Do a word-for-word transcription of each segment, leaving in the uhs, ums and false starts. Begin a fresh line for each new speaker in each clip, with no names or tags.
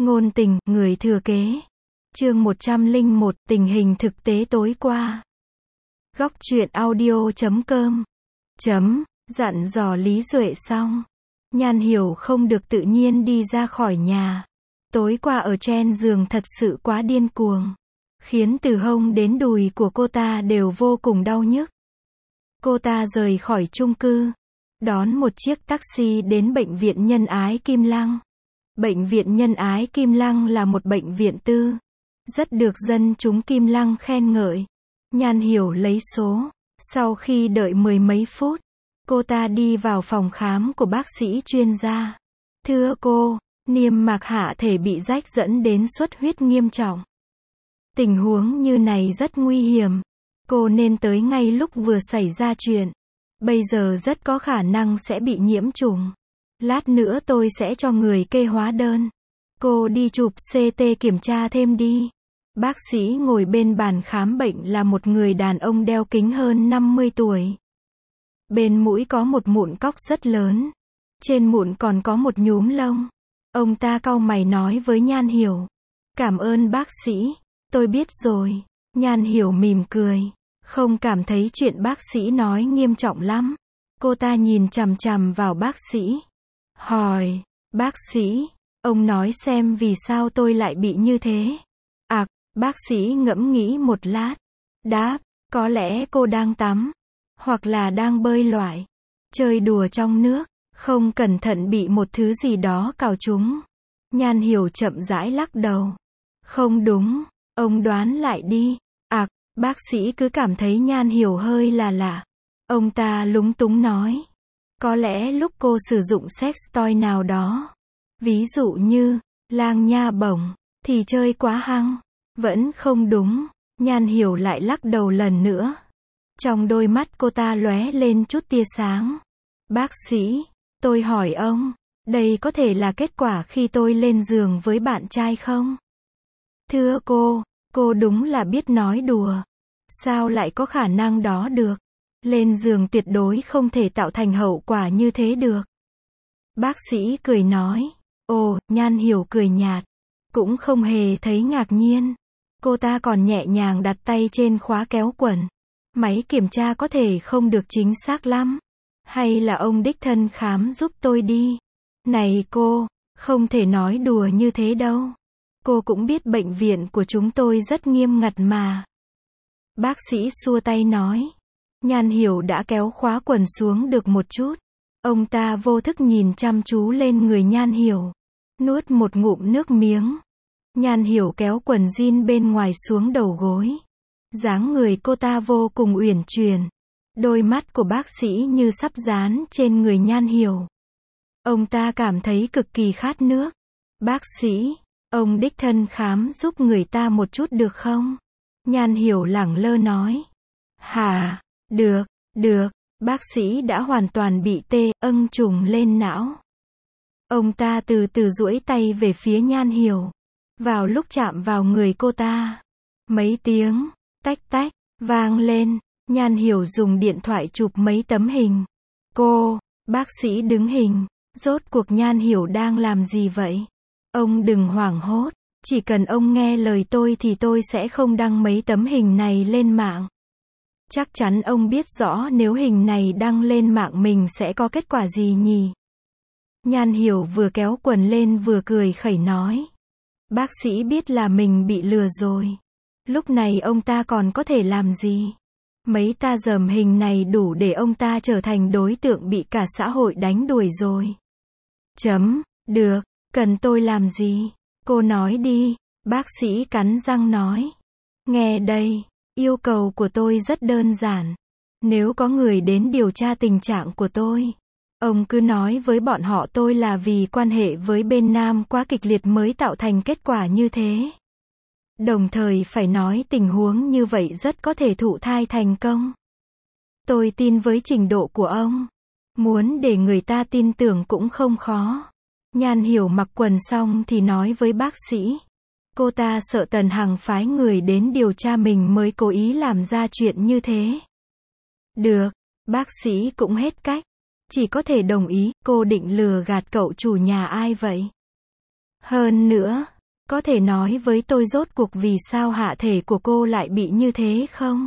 Ngôn tình, người thừa kế. Chương một trăm lẻ một, tình hình thực tế tối qua. Góc truyện audio chấm com. Chấm, dặn dò Lý Duệ xong. Nhan Hiểu không được tự nhiên đi ra khỏi nhà. Tối qua ở trên giường thật sự quá điên cuồng. Khiến từ hông đến đùi của cô ta đều vô cùng đau nhức. Cô ta rời khỏi chung cư. Đón một chiếc taxi đến bệnh viện Nhân Ái Kim Lăng. Bệnh viện Nhân Ái Kim Lăng là một bệnh viện tư. Rất được dân chúng Kim Lăng khen ngợi. Nhan Hiểu lấy số. Sau khi đợi mười mấy phút, cô ta đi vào phòng khám của bác sĩ chuyên gia. Thưa cô, niêm mạc hạ thể bị rách dẫn đến xuất huyết nghiêm trọng. Tình huống như này rất nguy hiểm. Cô nên tới ngay lúc vừa xảy ra chuyện. Bây giờ rất có khả năng sẽ bị nhiễm trùng. Lát nữa tôi sẽ cho người kê hóa đơn. Cô đi chụp xê tê kiểm tra thêm đi. Bác sĩ ngồi bên bàn khám bệnh là một người đàn ông đeo kính hơn năm mươi tuổi. Bên mũi có một mụn cóc rất lớn. Trên mụn còn có một nhúm lông. Ông ta cau mày nói với Nhan Hiểu. Cảm ơn bác sĩ. Tôi biết rồi. Nhan Hiểu mỉm cười. Không cảm thấy chuyện bác sĩ nói nghiêm trọng lắm. Cô ta nhìn chằm chằm vào bác sĩ. Hỏi, bác sĩ, ông nói xem vì sao tôi lại bị như thế. À, bác sĩ ngẫm nghĩ một lát. Đáp, có lẽ cô đang tắm. Hoặc là đang bơi lội. Chơi đùa trong nước. Không cẩn thận bị một thứ gì đó cào trúng. Nhan Hiểu chậm rãi lắc đầu. Không đúng, ông đoán lại đi. À, bác sĩ cứ cảm thấy Nhan Hiểu hơi là lạ. Ông ta lúng túng nói. Có lẽ lúc cô sử dụng sex toy nào đó. Ví dụ như, lang nha bổng, thì chơi quá hăng. Vẫn không đúng. Nhan Hiểu lại lắc đầu lần nữa. Trong đôi mắt cô ta lóe lên chút tia sáng. Bác sĩ, tôi hỏi ông, đây có thể là kết quả khi tôi lên giường với bạn trai không? Thưa cô, cô đúng là biết nói đùa. Sao lại có khả năng đó được? Lên giường tuyệt đối không thể tạo thành hậu quả như thế được. Bác sĩ cười nói. Ồ, Nhan Hiểu cười nhạt. Cũng không hề thấy ngạc nhiên. Cô ta còn nhẹ nhàng đặt tay trên khóa kéo quần. Máy kiểm tra có thể không được chính xác lắm. Hay là ông đích thân khám giúp tôi đi. Này cô, không thể nói đùa như thế đâu. Cô cũng biết bệnh viện của chúng tôi rất nghiêm ngặt mà. Bác sĩ xua tay nói. Nhan Hiểu đã kéo khóa quần xuống được một chút. Ông ta vô thức nhìn chăm chú lên người Nhan Hiểu. Nuốt một ngụm nước miếng. Nhan Hiểu kéo quần jean bên ngoài xuống đầu gối. Dáng người cô ta vô cùng uyển chuyển. Đôi mắt của bác sĩ như sắp dán trên người Nhan Hiểu. Ông ta cảm thấy cực kỳ khát nước. Bác sĩ, ông đích thân khám giúp người ta một chút được không? Nhan Hiểu lẳng lơ nói. Hả? Được, được, bác sĩ đã hoàn toàn bị tê, âng trùng lên não. Ông ta từ từ duỗi tay về phía Nhan Hiểu. Vào lúc chạm vào người cô ta. Mấy tiếng, tách tách, vang lên. Nhan Hiểu dùng điện thoại chụp mấy tấm hình. Cô, bác sĩ đứng hình. Rốt cuộc Nhan Hiểu đang làm gì vậy? Ông đừng hoảng hốt. Chỉ cần ông nghe lời tôi thì tôi sẽ không đăng mấy tấm hình này lên mạng. Chắc chắn ông biết rõ nếu hình này đăng lên mạng mình sẽ có kết quả gì nhỉ? Nhan Hiểu vừa kéo quần lên vừa cười khẩy nói. Bác sĩ biết là mình bị lừa rồi. Lúc này ông ta còn có thể làm gì? Mấy ta dầm hình này đủ để ông ta trở thành đối tượng bị cả xã hội đánh đuổi rồi. Chấm, được, cần tôi làm gì? Cô nói đi, bác sĩ cắn răng nói. Nghe đây, yêu cầu của tôi rất đơn giản. Nếu có người đến điều tra tình trạng của tôi, ông cứ nói với bọn họ tôi là vì quan hệ với bên nam quá kịch liệt mới tạo thành kết quả như thế. Đồng thời phải nói tình huống như vậy rất có thể thụ thai thành công. Tôi tin với trình độ của ông. Muốn để người ta tin tưởng cũng không khó. Nhan Hiểu mặc quần xong thì nói với bác sĩ. Cô ta sợ Tần Hằng phái người đến điều tra mình mới cố ý làm ra chuyện như thế. Được, bác sĩ cũng hết cách. Chỉ có thể đồng ý, cô định lừa gạt cậu chủ nhà ai vậy? Hơn nữa, có thể nói với tôi rốt cuộc vì sao hạ thể của cô lại bị như thế không?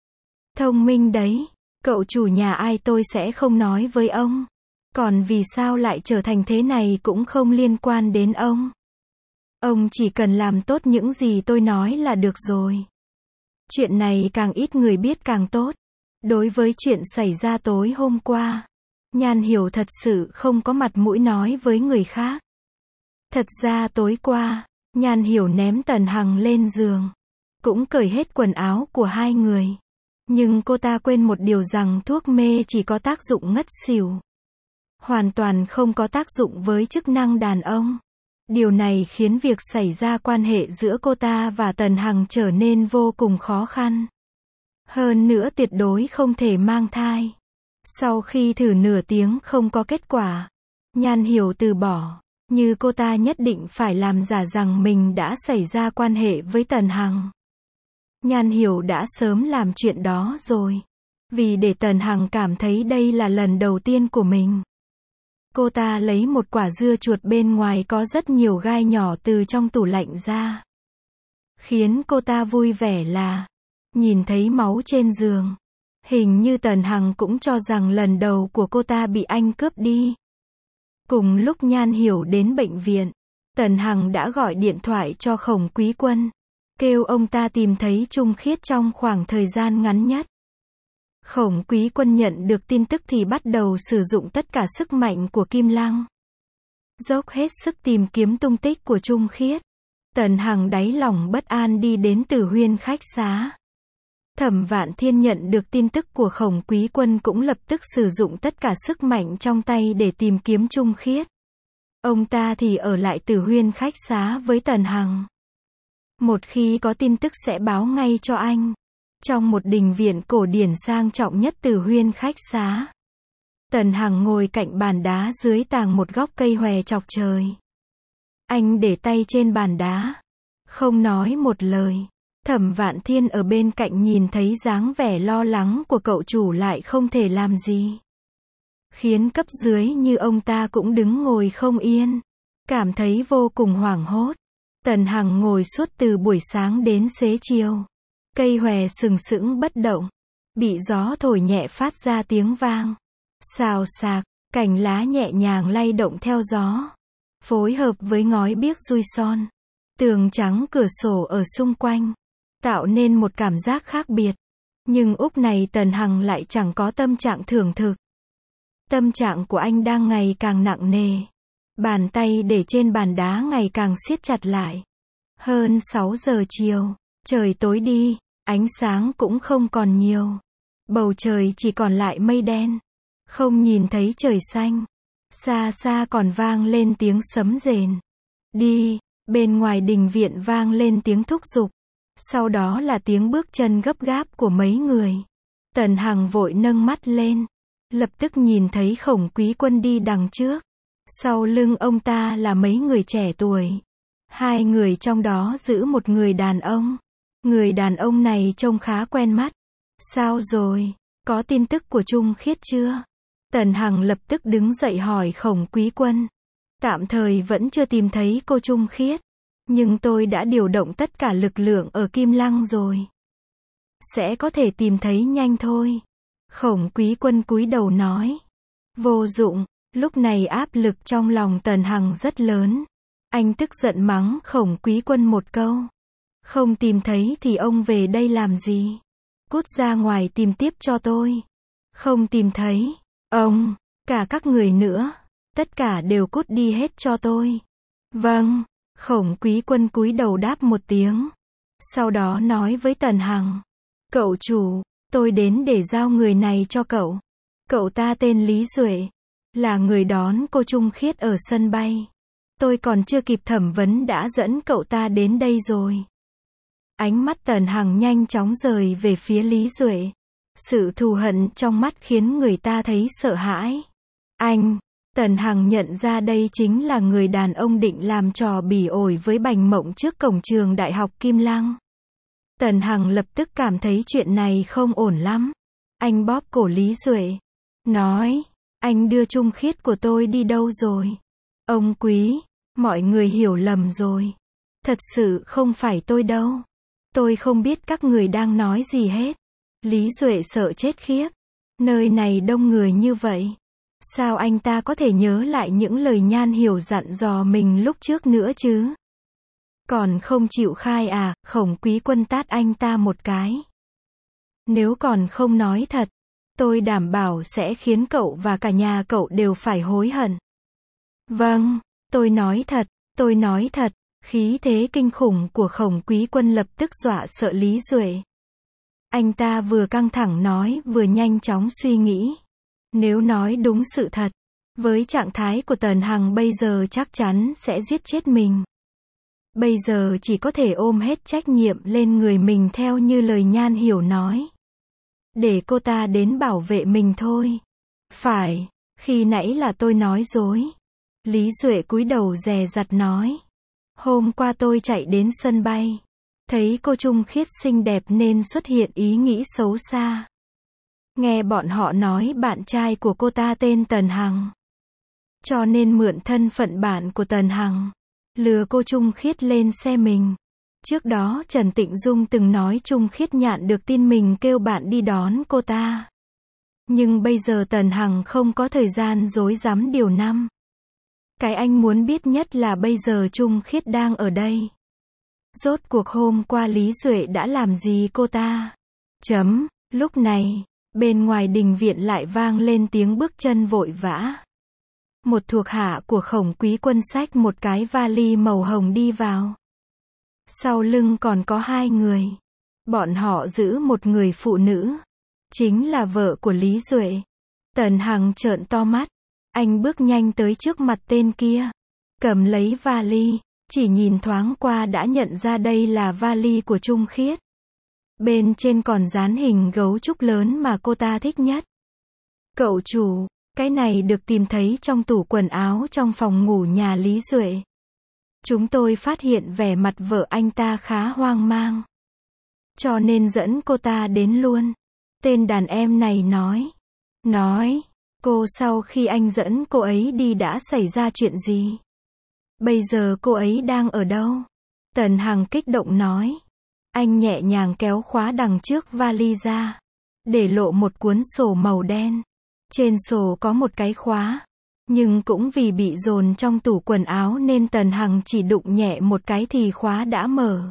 Thông minh đấy, cậu chủ nhà ai tôi sẽ không nói với ông. Còn vì sao lại trở thành thế này cũng không liên quan đến ông. Ông chỉ cần làm tốt những gì tôi nói là được rồi. Chuyện này càng ít người biết càng tốt. Đối với chuyện xảy ra tối hôm qua, Nhan Hiểu thật sự không có mặt mũi nói với người khác. Thật ra tối qua, Nhan Hiểu ném Tần Hằng lên giường, cũng cởi hết quần áo của hai người. Nhưng cô ta quên một điều rằng thuốc mê chỉ có tác dụng ngất xỉu. Hoàn toàn không có tác dụng với chức năng đàn ông. Điều này khiến việc xảy ra quan hệ giữa cô ta và Tần Hằng trở nên vô cùng khó khăn. Hơn nữa tuyệt đối không thể mang thai. Sau khi thử nửa tiếng không có kết quả, Nhan Hiểu từ bỏ, như cô ta nhất định phải làm giả rằng mình đã xảy ra quan hệ với Tần Hằng. Nhan Hiểu đã sớm làm chuyện đó rồi, vì để Tần Hằng cảm thấy đây là lần đầu tiên của mình. Cô ta lấy một quả dưa chuột bên ngoài có rất nhiều gai nhỏ từ trong tủ lạnh ra. Khiến cô ta vui vẻ là nhìn thấy máu trên giường. Hình như Tần Hằng cũng cho rằng lần đầu của cô ta bị anh cướp đi. Cùng lúc Nhan Hiểu đến bệnh viện, Tần Hằng đã gọi điện thoại cho Khổng Quý Quân, kêu ông ta tìm thấy Trung Khiết trong khoảng thời gian ngắn nhất. Khổng Quý Quân nhận được tin tức thì bắt đầu sử dụng tất cả sức mạnh của Kim Lăng. Dốc hết sức tìm kiếm tung tích của Trung Khiết. Tần Hằng đáy lòng bất an đi đến Tử Huyên khách xá. Thẩm Vạn Thiên nhận được tin tức của Khổng Quý Quân cũng lập tức sử dụng tất cả sức mạnh trong tay để tìm kiếm Trung Khiết. Ông ta thì ở lại Tử Huyên khách xá với Tần Hằng. Một khi có tin tức sẽ báo ngay cho anh. Trong một đình viện cổ điển sang trọng nhất Tử Huyên khách xá, Tần Hằng ngồi cạnh bàn đá dưới tàng một góc cây hòe chọc trời. Anh để tay trên bàn đá, không nói một lời. Thẩm Vạn Thiên ở bên cạnh nhìn thấy dáng vẻ lo lắng của cậu chủ lại không thể làm gì. Khiến cấp dưới như ông ta cũng đứng ngồi không yên. Cảm thấy vô cùng hoảng hốt. Tần Hằng ngồi suốt từ buổi sáng đến xế chiều. Cây hòe sừng sững bất động. Bị gió thổi nhẹ phát ra tiếng vang. Xào xạc, cành lá nhẹ nhàng lay động theo gió. Phối hợp với ngói biếc dui son. Tường trắng cửa sổ ở xung quanh. Tạo nên một cảm giác khác biệt. Nhưng úp này Tần Hằng lại chẳng có tâm trạng thưởng thực. Tâm trạng của anh đang ngày càng nặng nề. Bàn tay để trên bàn đá ngày càng siết chặt lại. Hơn sáu giờ chiều, trời tối đi, ánh sáng cũng không còn nhiều. Bầu trời chỉ còn lại mây đen. Không nhìn thấy trời xanh. Xa xa còn vang lên tiếng sấm rền. Đi, bên ngoài đình viện vang lên tiếng thúc giục. Sau đó là tiếng bước chân gấp gáp của mấy người. Tần Hằng vội nâng mắt lên. Lập tức nhìn thấy Khổng Quý Quân đi đằng trước. Sau lưng ông ta là mấy người trẻ tuổi. Hai người trong đó giữ một người đàn ông. Người đàn ông này trông khá quen mắt. Sao rồi? Có tin tức của Trung Khiết chưa? Tần Hằng lập tức đứng dậy hỏi Khổng Quý Quân. Tạm thời vẫn chưa tìm thấy cô Trung Khiết. Nhưng tôi đã điều động tất cả lực lượng ở Kim Lăng rồi. Sẽ có thể tìm thấy nhanh thôi. Khổng Quý Quân cúi đầu nói. Vô dụng, lúc này áp lực trong lòng Tần Hằng rất lớn. Anh tức giận mắng Khổng Quý Quân một câu. Không tìm thấy thì ông về đây làm gì? Cút ra ngoài tìm tiếp cho tôi. Không tìm thấy, ông, cả các người nữa, tất cả đều cút đi hết cho tôi. Vâng. Khổng Quý Quân cúi đầu đáp một tiếng. Sau đó nói với Tần Hằng. Cậu chủ, tôi đến để giao người này cho cậu. Cậu ta tên Lý Duệ. Là người đón cô Trung Khiết ở sân bay. Tôi còn chưa kịp thẩm vấn đã dẫn cậu ta đến đây rồi. Ánh mắt Tần Hằng nhanh chóng rời về phía Lý Duệ. Sự thù hận trong mắt khiến người ta thấy sợ hãi. Anh... Tần Hằng nhận ra đây chính là người đàn ông định làm trò bỉ ổi với Bành Mộng trước cổng trường Đại học Kim Lăng. Tần Hằng lập tức cảm thấy chuyện này không ổn lắm. Anh bóp cổ Lý Duệ. Nói, anh đưa Trung Khiết của tôi đi đâu rồi? Ông Quý, Mọi người hiểu lầm rồi. Thật sự không phải tôi đâu. Tôi không biết các người đang nói gì hết. Lý Duệ sợ chết khiếp. Nơi này đông người như vậy. Sao anh ta có thể nhớ lại những lời Nhan Hiểu dặn dò mình lúc trước nữa chứ? Còn không chịu khai à? Khổng Quý Quân tát anh ta một cái. Nếu còn không nói thật, tôi đảm bảo sẽ khiến cậu và cả nhà cậu đều phải hối hận. Vâng, tôi nói thật, tôi nói thật. Khí thế kinh khủng của Khổng Quý Quân lập tức dọa sợ Lý Duệ. Anh ta vừa căng thẳng nói vừa nhanh chóng suy nghĩ. Nếu nói đúng sự thật, với trạng thái của Tần Hằng bây giờ chắc chắn sẽ giết chết mình. Bây giờ chỉ có thể ôm hết trách nhiệm lên người mình theo như lời Nhan Hiểu nói. Để cô ta đến bảo vệ mình thôi. Phải, khi nãy là tôi nói dối. Lý Duệ cúi đầu dè dặt nói. Hôm qua tôi chạy đến sân bay. Thấy cô Trung Khiết xinh đẹp nên xuất hiện ý nghĩ xấu xa. Nghe bọn họ nói bạn trai của cô ta tên Tần Hằng. Cho nên mượn thân phận bạn của Tần Hằng. Lừa cô Trung Khiết lên xe mình. Trước đó Trần Tịnh Dung từng nói Trung Khiết nhận được tin mình kêu bạn đi đón cô ta. Nhưng bây giờ Tần Hằng không có thời gian dối dám điều năm. Cái anh muốn biết nhất là bây giờ Trung Khiết đang ở đây. Rốt cuộc hôm qua Lý Duệ đã làm gì cô ta? Chấm, lúc này, bên ngoài đình viện lại vang lên tiếng bước chân vội vã. Một thuộc hạ của Khổng Quý Quân xách một cái vali màu hồng đi vào. Sau lưng còn có hai người. Bọn họ giữ một người phụ nữ. Chính là vợ của Lý Duệ. Tần Hằng trợn to mắt. Anh bước nhanh tới trước mặt tên kia. Cầm lấy vali. Chỉ nhìn thoáng qua đã nhận ra đây là vali của Trung Khiết. Bên trên còn dán hình gấu trúc lớn mà cô ta thích nhất. Cậu chủ, cái này được tìm thấy trong tủ quần áo trong phòng ngủ nhà Lý Duệ. Chúng tôi phát hiện vẻ mặt vợ anh ta khá hoang mang. Cho nên dẫn cô ta đến luôn. Tên đàn em này nói. Nói, cô sau khi anh dẫn cô ấy đi đã xảy ra chuyện gì? Bây giờ cô ấy đang ở đâu? Tần Hằng kích động nói. Anh nhẹ nhàng kéo khóa đằng trước vali ra. Để lộ một cuốn sổ màu đen. Trên sổ có một cái khóa. Nhưng cũng vì bị dồn trong tủ quần áo nên Tần Hằng chỉ đụng nhẹ một cái thì khóa đã mở.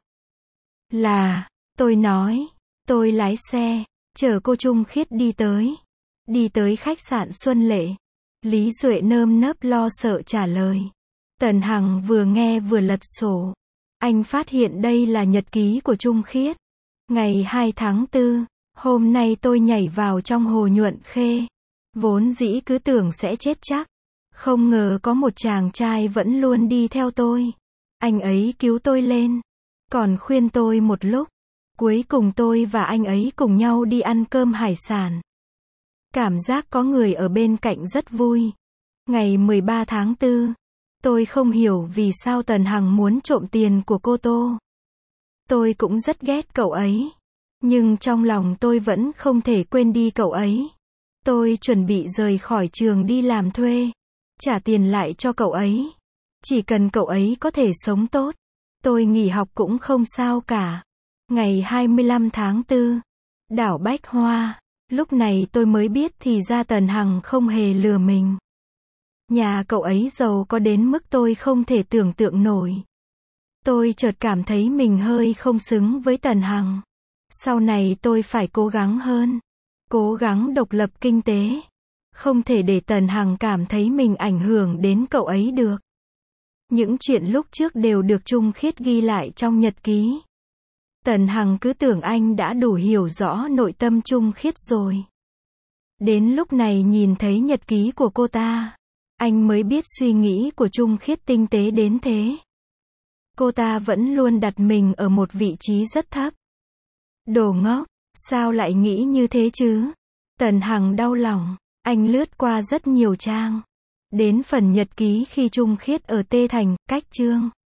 Là, tôi nói, tôi lái xe, chở cô Trung Khiết đi tới. Đi tới khách sạn Xuân Lệ. Lý Duệ nơm nớp lo sợ trả lời. Tần Hằng vừa nghe vừa lật sổ. Anh phát hiện đây là nhật ký của Trung Khiết. Ngày hai tháng tư, hôm nay tôi nhảy vào trong hồ Nhuận Khê. Vốn dĩ cứ tưởng sẽ chết chắc. Không ngờ có một chàng trai vẫn luôn đi theo tôi. Anh ấy cứu tôi lên. Còn khuyên tôi một lúc. Cuối cùng tôi và anh ấy cùng nhau đi ăn cơm hải sản. Cảm giác có người ở bên cạnh rất vui. Ngày mười ba tháng tư. Tôi không hiểu vì sao Tần Hằng muốn trộm tiền của cô Tô. Tôi cũng rất ghét cậu ấy. Nhưng trong lòng tôi vẫn không thể quên đi cậu ấy. Tôi chuẩn bị rời khỏi trường đi làm thuê. Trả tiền lại cho cậu ấy. Chỉ cần cậu ấy có thể sống tốt. Tôi nghỉ học cũng không sao cả. Ngày hai mươi lăm tháng tư. Đảo Bách Hoa. Lúc này tôi mới biết thì ra Tần Hằng không hề lừa mình. Nhà cậu ấy giàu có đến mức tôi không thể tưởng tượng nổi. Tôi chợt cảm thấy mình hơi không xứng với Tần Hằng. Sau này tôi phải cố gắng hơn. Cố gắng độc lập kinh tế. Không thể để Tần Hằng cảm thấy mình ảnh hưởng đến cậu ấy được. Những chuyện lúc trước đều được Trung Khiết ghi lại trong nhật ký. Tần Hằng cứ tưởng anh đã đủ hiểu rõ nội tâm Trung Khiết rồi. Đến lúc này nhìn thấy nhật ký của cô ta, anh mới biết suy nghĩ của Trung Khiết tinh tế đến thế. Cô ta vẫn luôn đặt mình ở một vị trí rất thấp. Đồ ngốc, sao lại nghĩ như thế chứ? Tần Hằng đau lòng, anh lướt qua rất nhiều trang. Đến phần nhật ký khi Trung Khiết ở Tê Thành, cách chương.